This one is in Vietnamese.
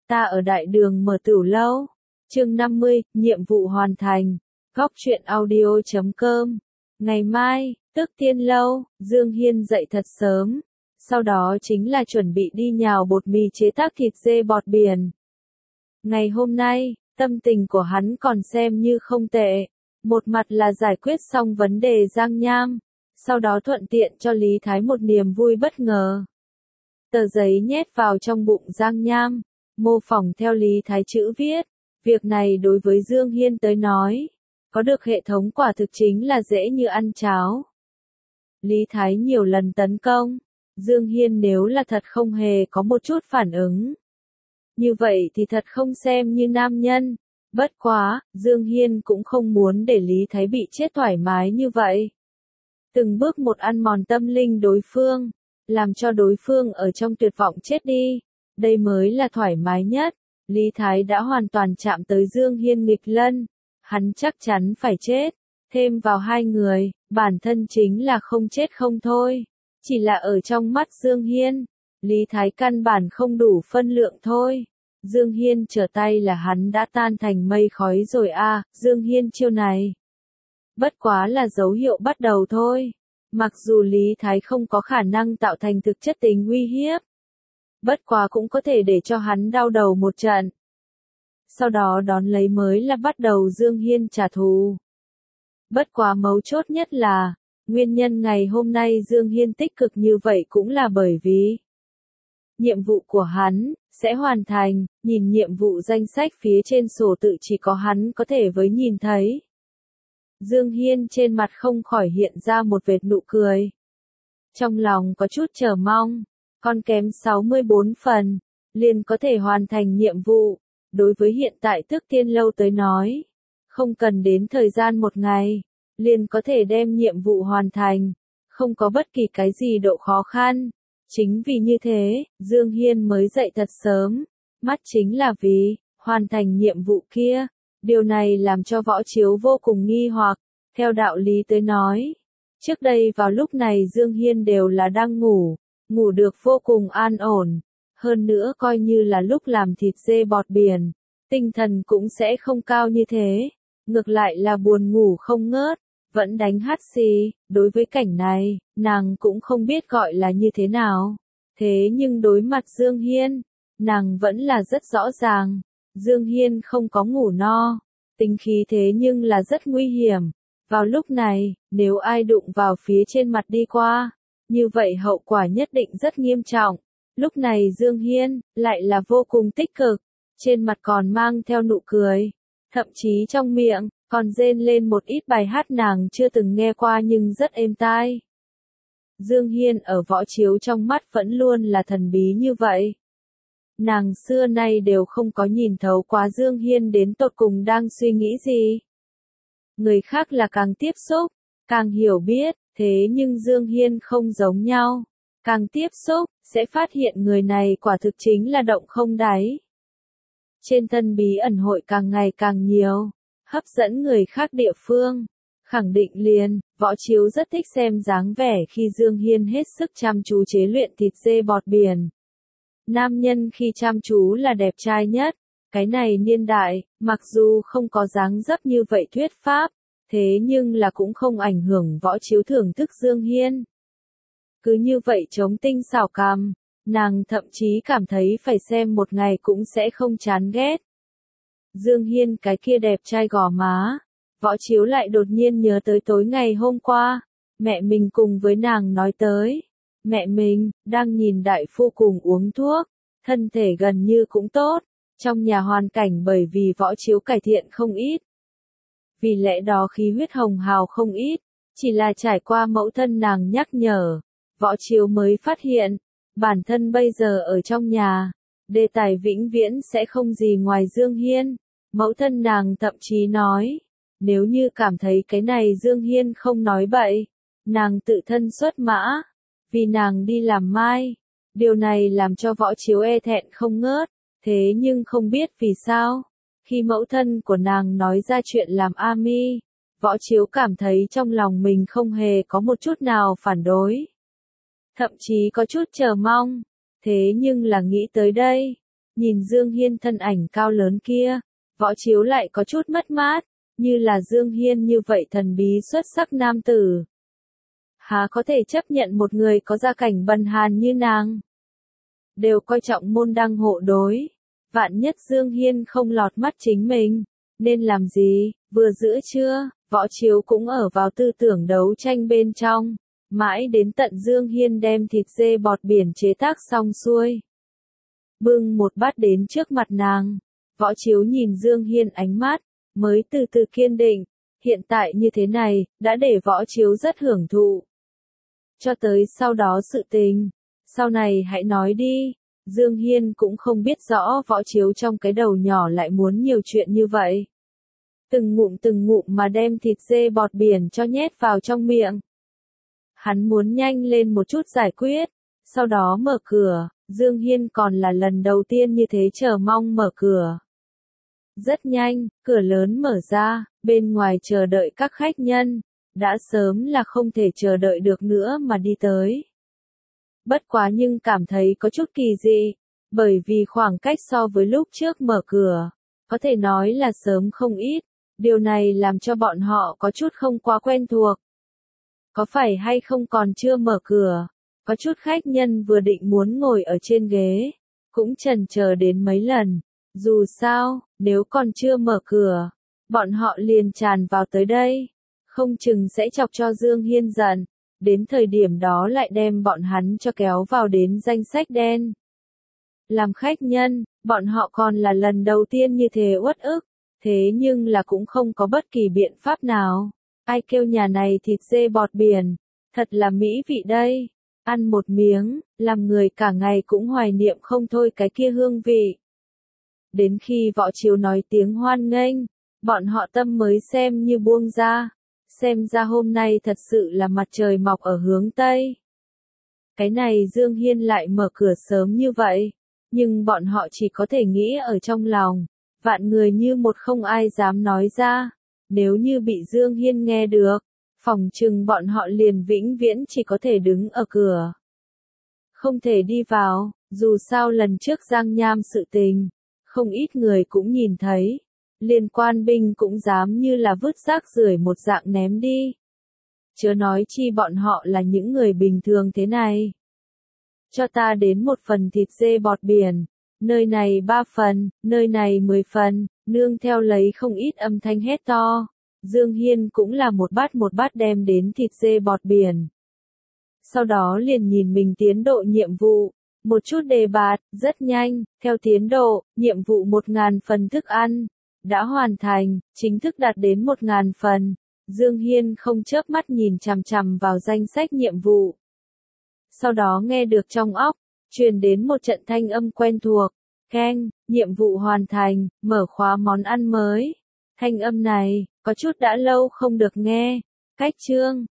Ta ở đại đường mở tửu lâu. Chương 50, nhiệm vụ hoàn thành. Góc truyện audio.com. Ngày mai, Tước Tiên lâu, Dương Hiên dậy thật sớm. Sau đó chính là chuẩn bị đi nhào bột mì chế tác thịt dê bọt biển. Ngày hôm nay, tâm tình của hắn còn xem như không tệ. Một mặt là giải quyết xong vấn đề Giang Nham, sau đó thuận tiện cho Lý Thái một niềm vui bất ngờ. Tờ giấy nhét vào trong bụng Giang Nham, mô phỏng theo Lý Thái chữ viết. Việc này đối với Dương Hiên tới nói, có được hệ thống quả thực chính là dễ như ăn cháo. Lý Thái nhiều lần tấn công, Dương Hiên nếu là thật không hề có một chút phản ứng. Như vậy thì thật không xem như nam nhân. Bất quá, Dương Hiên cũng không muốn để Lý Thái bị chết thoải mái như vậy. Từng bước một ăn mòn tâm linh đối phương, làm cho đối phương ở trong tuyệt vọng chết đi. Đây mới là thoải mái nhất. Lý Thái đã hoàn toàn chạm tới Dương Hiên nghịch lân. Hắn chắc chắn phải chết. Thêm vào hai người, bản thân chính là không chết không thôi. Chỉ là ở trong mắt Dương Hiên, Lý Thái căn bản không đủ phân lượng thôi. Dương Hiên trở tay là hắn đã tan thành mây khói rồi à, Dương Hiên chiêu này. Bất quá là dấu hiệu bắt đầu thôi. Mặc dù Lý Thái không có khả năng tạo thành thực chất tính uy hiếp. Bất quá cũng có thể để cho hắn đau đầu một trận. Sau đó đón lấy mới là bắt đầu Dương Hiên trả thù. Bất quá mấu chốt nhất là, nguyên nhân ngày hôm nay Dương Hiên tích cực như vậy cũng là bởi vì nhiệm vụ của hắn sẽ hoàn thành. Nhìn nhiệm vụ danh sách phía trên sổ tự chỉ có hắn có thể với nhìn thấy. Dương Hiên trên mặt không khỏi hiện ra một vệt nụ cười. Trong lòng có chút chờ mong, còn kém 64 phần, liền có thể hoàn thành nhiệm vụ. Đối với hiện tại Tước Tiên lâu tới nói, không cần đến thời gian một ngày, liền có thể đem nhiệm vụ hoàn thành, không có bất kỳ cái gì độ khó khăn. Chính vì như thế, Dương Hiên mới dậy thật sớm, mắt chính là vì hoàn thành nhiệm vụ kia. Điều này làm cho Võ Chiếu vô cùng nghi hoặc. Theo đạo lý tới nói, trước đây vào lúc này Dương Hiên đều là đang ngủ được vô cùng an ổn. Hơn nữa coi như là lúc làm thịt dê bọt biển, tinh thần cũng sẽ không cao như thế. Ngược lại là buồn ngủ không ngớt, vẫn đánh hắt xì. Đối với cảnh này, nàng cũng không biết gọi là như thế nào. Thế nhưng đối mặt Dương Hiên, nàng vẫn là rất rõ ràng. Dương Hiên không có ngủ no, tính khí thế nhưng là rất nguy hiểm. Vào lúc này, nếu ai đụng vào phía trên mặt đi qua, như vậy hậu quả nhất định rất nghiêm trọng. Lúc này Dương Hiên lại là vô cùng tích cực, trên mặt còn mang theo nụ cười, thậm chí trong miệng còn rên lên một ít bài hát nàng chưa từng nghe qua nhưng rất êm tai. Dương Hiên ở Võ Chiếu trong mắt vẫn luôn là thần bí như vậy. Nàng xưa nay đều không có nhìn thấu quá Dương Hiên đến tột cùng đang suy nghĩ gì. Người khác là càng tiếp xúc, càng hiểu biết, thế nhưng Dương Hiên không giống nhau. Càng tiếp xúc, sẽ phát hiện người này quả thực chính là động không đáy. Trên thân bí ẩn hội càng ngày càng nhiều, hấp dẫn người khác địa phương. Khẳng định liền, Võ Chiếu rất thích xem dáng vẻ khi Dương Hiên hết sức chăm chú chế luyện thịt dê bọt biển. Nam nhân khi chăm chú là đẹp trai nhất. Cái này niên đại, mặc dù không có dáng dấp như vậy thuyết pháp, thế nhưng là cũng không ảnh hưởng Võ Chiếu thưởng thức Dương Hiên. Cứ như vậy chống tinh xảo cằm, nàng thậm chí cảm thấy phải xem một ngày cũng sẽ không chán ghét. Dương Hiên cái kia đẹp trai gò má, Võ Chiếu lại đột nhiên nhớ tới tối ngày hôm qua, mẹ mình cùng với nàng nói tới. Mẹ mình, đang nhìn đại phu cùng uống thuốc, thân thể gần như cũng tốt, trong nhà hoàn cảnh bởi vì Võ Chiếu cải thiện không ít. Vì lẽ đó khí huyết hồng hào không ít, chỉ là trải qua mẫu thân nàng nhắc nhở, Võ Chiếu mới phát hiện, bản thân bây giờ ở trong nhà, đề tài vĩnh viễn sẽ không gì ngoài Dương Hiên. Mẫu thân nàng thậm chí nói, nếu như cảm thấy cái này Dương Hiên không nói bậy, nàng tự thân xuất mã, vì nàng đi làm mai. Điều này làm cho Võ Chiếu e thẹn không ngớt, thế nhưng không biết vì sao. Khi mẫu thân của nàng nói ra chuyện làm ami, Võ Chiếu cảm thấy trong lòng mình không hề có một chút nào phản đối. Thậm chí có chút chờ mong. Thế nhưng là nghĩ tới đây, Nhìn Dương Hiên thân ảnh cao lớn kia, Võ Chiếu lại có chút mất mát, như là Dương Hiên như vậy thần bí xuất sắc nam tử. Há có thể chấp nhận một người có gia cảnh bần hàn như nàng. Đều coi trọng môn đăng hộ đối. Vạn nhất Dương Hiên không lọt mắt chính mình, nên làm gì, vừa giữa trưa, Võ Chiếu cũng ở vào tư tưởng đấu tranh bên trong, mãi đến tận Dương Hiên đem thịt dê bọt biển chế tác xong xuôi. Bưng một bát đến trước mặt nàng, Võ Chiếu nhìn Dương Hiên ánh mắt, mới từ từ kiên định, hiện tại như thế này, đã để Võ Chiếu rất hưởng thụ. Cho tới sau đó sự tình, sau này hãy nói đi. Dương Hiên cũng không biết rõ Võ Chiếu trong cái đầu nhỏ lại muốn nhiều chuyện như vậy. Từng ngụm mà đem thịt dê bọt biển cho nhét vào trong miệng. Hắn muốn nhanh lên một chút giải quyết, sau đó mở cửa, Dương Hiên còn là lần đầu tiên như thế chờ mong mở cửa. Rất nhanh, cửa lớn mở ra, bên ngoài chờ đợi các khách nhân, đã sớm là không thể chờ đợi được nữa mà đi tới. Bất quá nhưng cảm thấy có chút kỳ dị, bởi vì khoảng cách so với lúc trước mở cửa, có thể nói là sớm không ít, điều này làm cho bọn họ có chút không quá quen thuộc. Có phải hay không còn chưa mở cửa, có chút khách nhân vừa định muốn ngồi ở trên ghế, cũng chần chờ đến mấy lần, dù sao, nếu còn chưa mở cửa, bọn họ liền tràn vào tới đây, không chừng sẽ chọc cho Dương Hiên giận. Đến thời điểm đó lại đem bọn hắn cho kéo vào đến danh sách đen. Làm khách nhân, bọn họ còn là lần đầu tiên như thế uất ức, thế nhưng là cũng không có bất kỳ biện pháp nào. Ai kêu nhà này thịt dê bọt biển, thật là mỹ vị đây. Ăn một miếng, làm người cả ngày cũng hoài niệm không thôi cái kia hương vị. Đến khi Võ Chiếu nói tiếng hoan nghênh, bọn họ tâm mới xem như buông ra. Xem ra hôm nay thật sự là mặt trời mọc ở hướng Tây. Cái này Dương Hiên lại mở cửa sớm như vậy, nhưng bọn họ chỉ có thể nghĩ ở trong lòng, vạn người như một không ai dám nói ra, nếu như bị Dương Hiên nghe được, phỏng chừng bọn họ liền vĩnh viễn chỉ có thể đứng ở cửa. Không thể đi vào, dù sao lần trước Giang Nham sự tình, không ít người cũng nhìn thấy. Liên quan binh cũng dám như là vứt rác rưởi một dạng ném đi. Chớ nói chi bọn họ là những người bình thường thế này. Cho ta đến một phần thịt dê bọt biển, nơi này 3 phần, nơi này 10 phần, nương theo lấy không ít âm thanh hét to. Dương Hiên cũng là một bát đem đến thịt dê bọt biển. Sau đó liền nhìn mình tiến độ nhiệm vụ, một chút đề bạt, rất nhanh, theo tiến độ, nhiệm vụ 1000 phần thức ăn. Đã hoàn thành, chính thức đạt đến 1000 phần. Dương Hiên không chớp mắt nhìn chằm chằm vào danh sách nhiệm vụ. Sau đó nghe được trong óc, truyền đến một trận thanh âm quen thuộc. Keng, nhiệm vụ hoàn thành, mở khóa món ăn mới. Thanh âm này, có chút đã lâu không được nghe. Cách chương,